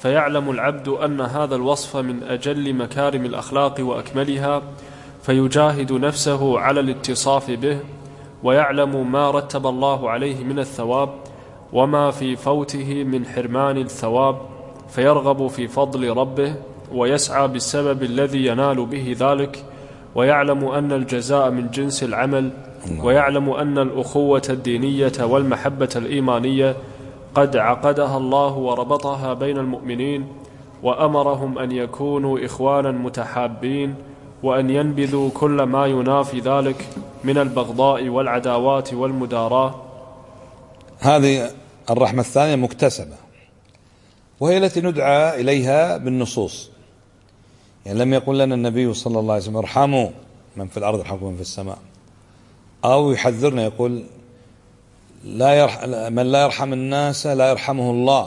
فيعلم العبد أن هذا الوصف من أجل مكارم الأخلاق وأكملها، فيجاهد نفسه على الاتصاف به، ويعلم ما رتب الله عليه من الثواب وما في فوته من حرمان الثواب، فيرغب في فضل ربه ويسعى بالسبب الذي ينال به ذلك، ويعلم أن الجزاء من جنس العمل، ويعلم أن الأخوة الدينية والمحبة الإيمانية قد عقدها الله وربطها بين المؤمنين، وأمرهم أن يكونوا إخوانا متحابين، وأن ينبذوا كل ما ينافي ذلك من البغضاء والعداوات والمداراة. هذه الرحمة الثانية مكتسبة، وهي التي ندعى إليها بالنصوص. يعني لم يقل لنا النبي صلى الله عليه وسلم ارحموا من في الأرض يرحمكم من في السماء، أو يحذرنا يقول من لا يرحم الناس لا يرحمه الله.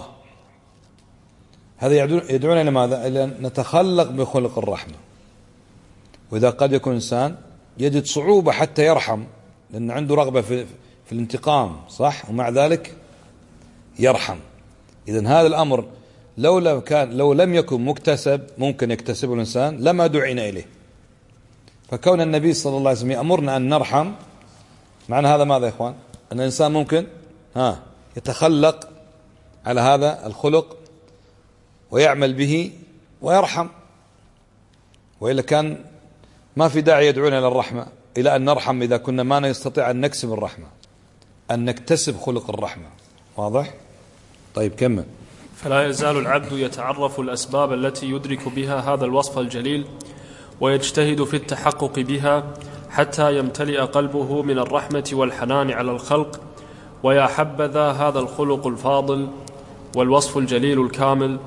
هذا يدعونا إلى ماذا؟ إلى أن نتخلق بخلق الرحمة. وإذا قد يكون إنسان يجد صعوبة حتى يرحم لأن عنده رغبة في الانتقام، صح؟ ومع ذلك يرحم. إذن هذا الأمر لو لم يكن مكتسب ممكن يكتسبه الإنسان لما دعينا إليه. فكون النبي صلى الله عليه وسلم يأمرنا أن نرحم، معنى هذا ماذا يا إخوان؟ أن الإنسان ممكن يتخلق على هذا الخلق ويعمل به ويرحم، وإلا كان ما في داعي يدعونا إلى الرحمة، إلى أن نرحم إذا كنا ما نستطيع أن نكسب الرحمة، أن نكتسب خلق الرحمة. واضح؟ طيب كمل. فلا يزال العبد يتعرف الأسباب التي يدرك بها هذا الوصف الجليل، ويجتهد في التحقق بها حتى يمتلئ قلبه من الرحمة والحنان على الخلق، ويا حبذا هذا الخلق الفاضل والوصف الجليل الكامل.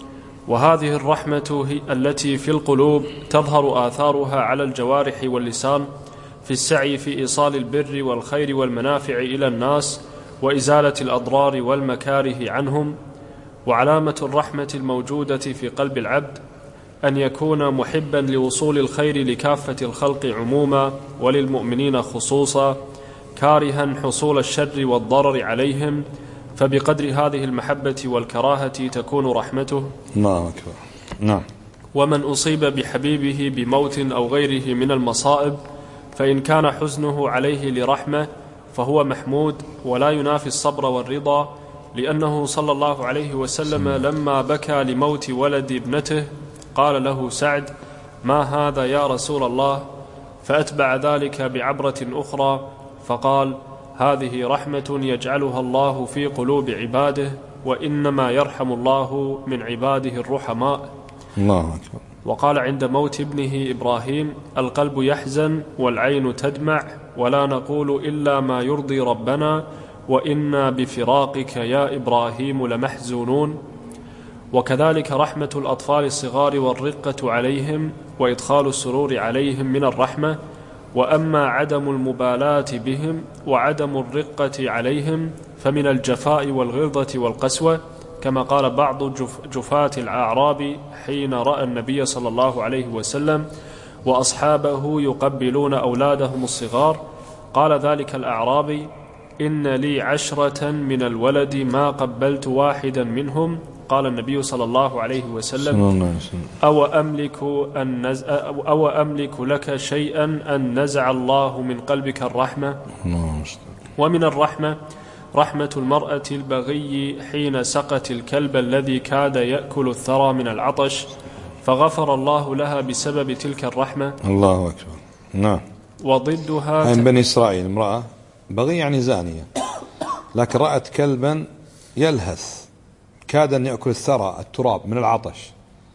وهذه الرحمة هي التي في القلوب تظهر آثارها على الجوارح واللسان في السعي في إيصال البر والخير والمنافع إلى الناس وإزالة الأضرار والمكاره عنهم. وعلامة الرحمة الموجودة في قلب العبد أن يكون محبا لوصول الخير لكافة الخلق عموما وللمؤمنين خصوصا، كارها حصول الشر والضرر عليهم، فبقدر هذه المحبة والكراهة تكون رحمته. الله أكبر. نعم. ومن أصيب بحبيبه بموت أو غيره من المصائب، فإن كان حزنه عليه لرحمة فهو محمود ولا ينافي الصبر والرضا، لأنه صلى الله عليه وسلم لما بكى لموت ولد ابنته قال له سعد: ما هذا يا رسول الله؟ فأتبع ذلك بعبرة أخرى فقال: هذه رحمة يجعلها الله في قلوب عباده، وإنما يرحم الله من عباده الرحماء. الله أكبر. وقال عند موت ابنه إبراهيم: القلب يحزن والعين تدمع، ولا نقول إلا ما يرضي ربنا، وإنا بفراقك يا إبراهيم لمحزونون. وكذلك رحمة الأطفال الصغار والرقة عليهم وإدخال السرور عليهم من الرحمة. وأما عدم المبالاة بهم وعدم الرقة عليهم فمن الجفاء والغلظة والقسوة، كما قال بعض جفاة الأعراب حين رأى النبي صلى الله عليه وسلم وأصحابه يقبلون أولادهم الصغار، قال ذلك الأعرابي: إن لي 10 من الولد ما قبلت واحدا منهم. قال النبي صلى الله عليه وسلم: أو أملك لك شيئا أن نزع الله من قلبك الرحمة. ومن الرحمة رحمة المرأة البغي حين سقت الكلب الذي كاد يأكل الثرى من العطش، فغفر الله لها بسبب تلك الرحمة. الله أكبر. نعم. وضدها من بني إسرائيل امرأة بغي يعني زانية، لكن رأت كلبا يلهث كاد أن يأكل الثرى التراب من العطش،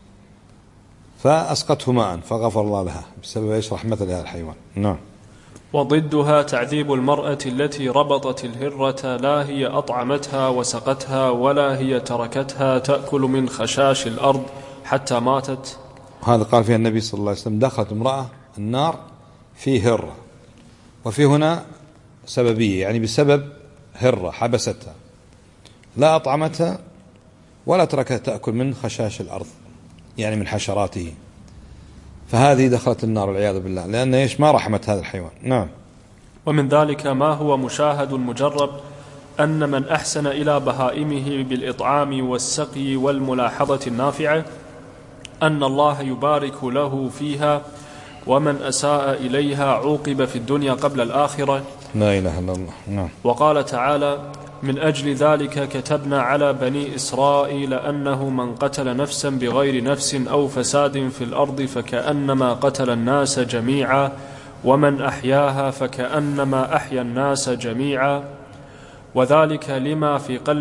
فأسقته ماء فغفر الله لها بسبب إيش؟ رحمة لهذا الحيوان. نعم. وضدها تعذيب المرأة التي ربطت الهرة، لا هي أطعمتها وسقتها ولا هي تركتها تأكل من خشاش الأرض حتى ماتت. هذا قال فيها النبي صلى الله عليه وسلم: دخلت امرأة النار في هرة، وفي هنا سببية، يعني بسبب هرة حبستها، لا أطعمتها ولا تركتها تأكل من خشاش الأرض، يعني من حشراته، فهذه دخلت النار والعياذ بالله، لأن إيش؟ ما رحمت هذا الحيوان. نعم. ومن ذلك ما هو مشاهد مجرب أن من أحسن إلى بهائمه بالإطعام والسقي والملاحظة النافعة أن الله يبارك له فيها، ومن أساء إليها عوقب في الدنيا قبل الآخرة. لا إله إلا الله. نعم. وقال تعالى: من أجل ذلك كتبنا على بني إسرائيل أنه من قتل نفسا بغير نفس أو فساد في الأرض فكأنما قتل الناس جميعا، ومن أحياها فكأنما أحيا الناس جميعا، وذلك لما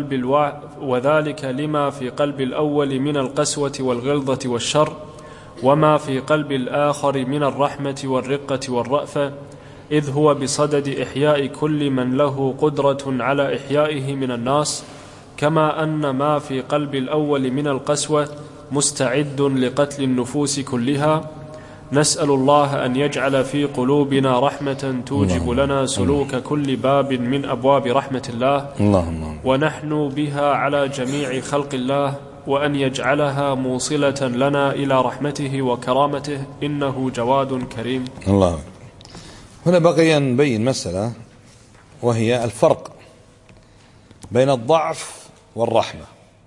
في قلب الأول من القسوة والغلظة والشر، وما في قلب الآخر من الرحمة والرقة والرأفة، إذ هو بصدد إحياء كل من له قدرة على إحيائه من الناس، كما أن ما في قلب الأول من القسوة مستعد لقتل النفوس كلها. نسأل الله أن يجعل في قلوبنا رحمة توجب لنا سلوك كل باب من أبواب رحمة الله، ونحن بها على جميع خلق الله، وأن يجعلها موصلة لنا إلى رحمته وكرامته، إنه جواد كريم. الله. هنا بقي نبين مسألة، وهي الفرق بين الضعف والرحمة.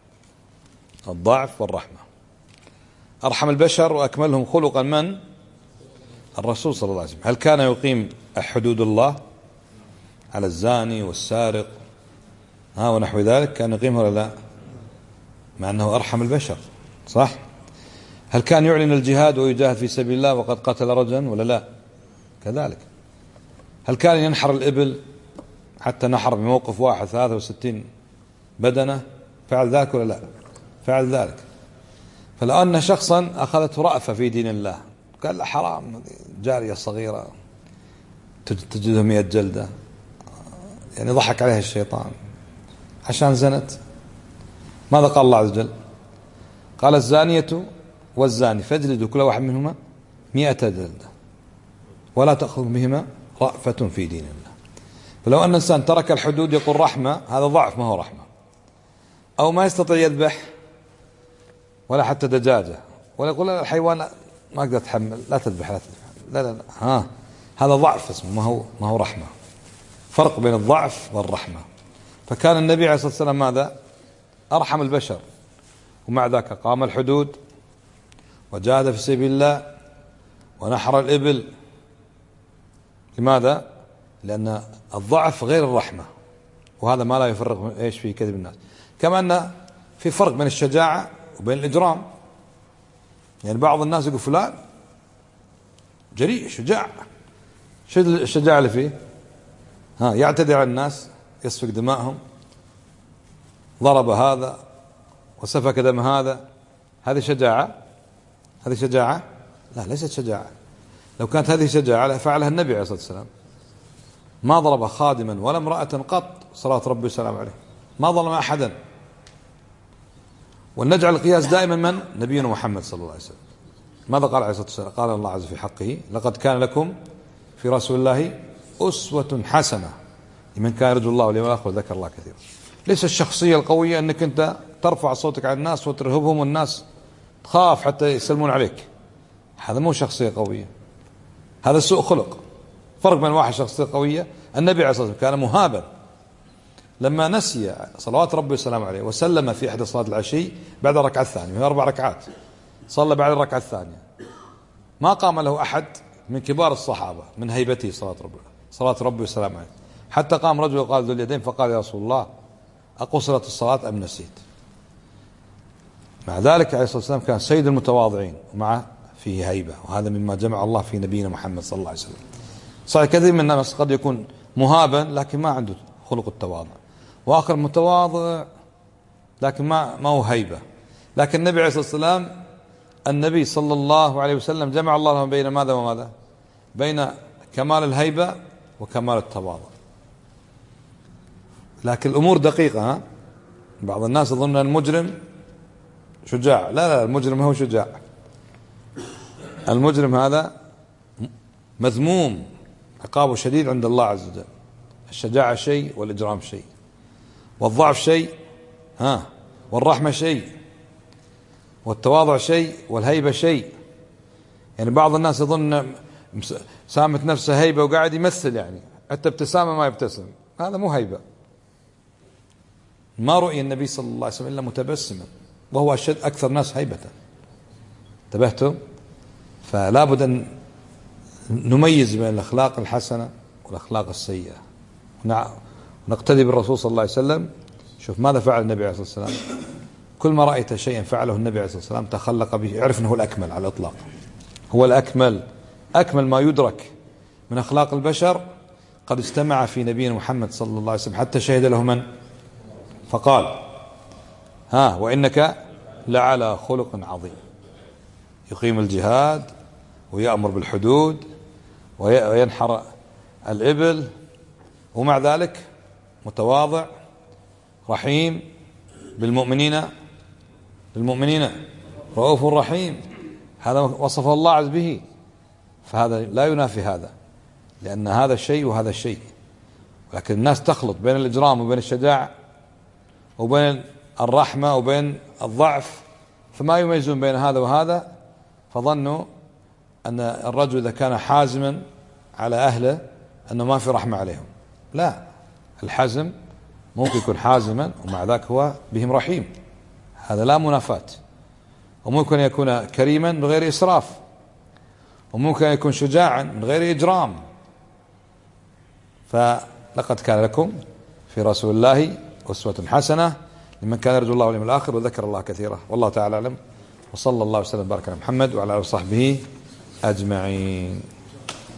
الضعف والرحمة. أرحم البشر وأكملهم خلقا من؟ الرسول صلى الله عليه وسلم. هل كان يقيم حدود الله على الزاني والسارق ونحو ذلك؟ كان يقيمها ولا لا؟ مع أنه أرحم البشر، صح؟ هل كان يعلن الجهاد ويجاهد في سبيل الله وقد قتل رجلا ولا لا؟ كذلك. هل كان ينحر الإبل حتى نحر بموقف واحد 63 بدنة؟ فعل ذلك ولا لا؟ فعل ذلك. فلو أن شخصا أخذته رأفة في دين الله، قال لا حرام، جارية صغيرة تجده 100 جلدة، يعني ضحك عليها الشيطان عشان زنت. ماذا قال الله عز وجل؟ قال الزانية والزاني فاجلدوا كل واحد منهما 100 جلدة ولا تأخذ بهما رأفة في دين الله. فلو أن إنسان ترك الحدود يقول رحمة، هذا ضعف ما هو رحمة. أو ما يستطيع يذبح ولا حتى دجاجة، ولا يقول الحيوان ما أقدر أتحمل، لا تذبح لا تذبح، لا لا لا، هذا ضعف اسمه، ما هو رحمة. فرق بين الضعف والرحمة. فكان النبي عليه الصلاة والسلام ماذا؟ أرحم البشر، ومع ذاك قام الحدود وجاهد في سبيل الله ونحر الإبل. لماذا؟ لأن الضعف غير الرحمة، وهذا ما لا يفرق إيش في كذب الناس. كما أن في فرق بين الشجاعة وبين الإجرام. يعني بعض الناس يقول فلان جريء شجاع، شو الشجاعة اللي فيه؟ يعتدي على الناس، يسفك دماءهم، ضرب هذا وسفك دم هذا، هذه شجاعة؟ هذه شجاعة؟ لا، ليست شجاعة. لو كانت هذه شجاعة لفعلها النبي عليه الصلاة والسلام، ما ضرب خادما ولا امرأة قط صلاة ربي وسلام عليه، ما ظلم أحدا. ونجعل القياس دائما من؟ نبينا محمد صلى الله عليه وسلم. ماذا قال عليه الصلاة والسلام؟ قال الله عز وجل في حقه: لقد كان لكم في رسول الله أسوة حسنة لمن كان يرجو الله واليوم الآخر وذكر الله كثيرا. ليس الشخصية القوية أنك أنت ترفع صوتك على الناس وترهبهم والناس تخاف حتى يسلمون عليك، هذا مو شخصية قوية، هذا سوء خلق. فرق بين واحد شخصية قوية. النبي عليه الصلاة والسلام كان مهابا، لما نسي صلوات ربي والسلام عليه وسلم في إحدى صلاة العشي بعد الركعة الثانية، وهي 4 ركعات، صلى بعد الركعة الثانية، ما قام له أحد من كبار الصحابة من هيبته صلاة ربي والسلام عليه، حتى قام رجل وقال ذو اليدين فقال: يا رسول الله أقصرت الصلاة أم نسيت؟ مع ذلك عليه الصلاة والسلام كان سيد المتواضعين ومع فيه هيبة، وهذا مما جمع الله في نبينا محمد صلى الله عليه وسلم. صحيح كثير من الناس قد يكون مهابا لكن ما عنده خلق التواضع، وآخر متواضع لكن ما هو هيبة. لكن النبي عليه الصلاة والسلام، النبي صلى الله عليه وسلم جمع الله لهم بين ماذا وماذا؟ بين كمال الهيبة وكمال التواضع. لكن الأمور دقيقة. بعض الناس يظن المجرم شجاع، لا، المجرم ما هو شجاع. المجرم هذا مذموم، عقابه شديد عند الله عز وجل. الشجاعة شيء والإجرام شيء، والضعف شيء، والرحمة شيء، والتواضع شيء، والهيبة شيء. يعني بعض الناس يظن سامت نفسه هيبة وقاعد يمثل، يعني حتى ابتسامة ما يبتسم، هذا مو هيبة. ما رؤي النبي صلى الله عليه وسلم إلا متبسما وهو أكثر الناس هيبة. انتبهتم؟ فلا بد أن نميز بين الأخلاق الحسنة والأخلاق السيئة، ونقتدي بالرسول صلى الله عليه وسلم. شوف ماذا فعل النبي عليه الصلاة والسلام. كل ما رأيت شيئا فعله النبي عليه الصلاة والسلام تخلق به، اعرف أنه هو الأكمل على الإطلاق، هو الأكمل. أكمل ما يدرك من أخلاق البشر قد اجتمع في نبينا محمد صلى الله عليه وسلم، حتى شهد له من؟ فقال وإنك لعلى خلق عظيم. يقيم الجهاد ويأمر بالحدود وينحر الإبل، ومع ذلك متواضع رحيم بالمؤمنين رؤوف رحيم. هذا وصفه الله عز به، فهذا لا ينافي هذا، لأن هذا الشيء وهذا الشيء. ولكن الناس تخلط بين الإجرام وبين الشجاعة وبين الرحمة وبين الضعف، فما يميزون بين هذا وهذا، فظنوا أن الرجل إذا كان حازما على أهله أنه ما في رحمة عليهم. لا، الحزم ممكن يكون حازما ومع ذاك هو بهم رحيم، هذا لا منافاة. وممكن يكون كريما من غير إسراف، وممكن يكون شجاعا من غير إجرام. فلقد كان لكم في رسول الله أسوة حسنة لمن كان يرجو الله واليوم الآخر وذكر الله كثيرا. والله تعالى أعلم، وصلى الله وسلم وبارك على محمد وعلى آله وصحبه أجمعين.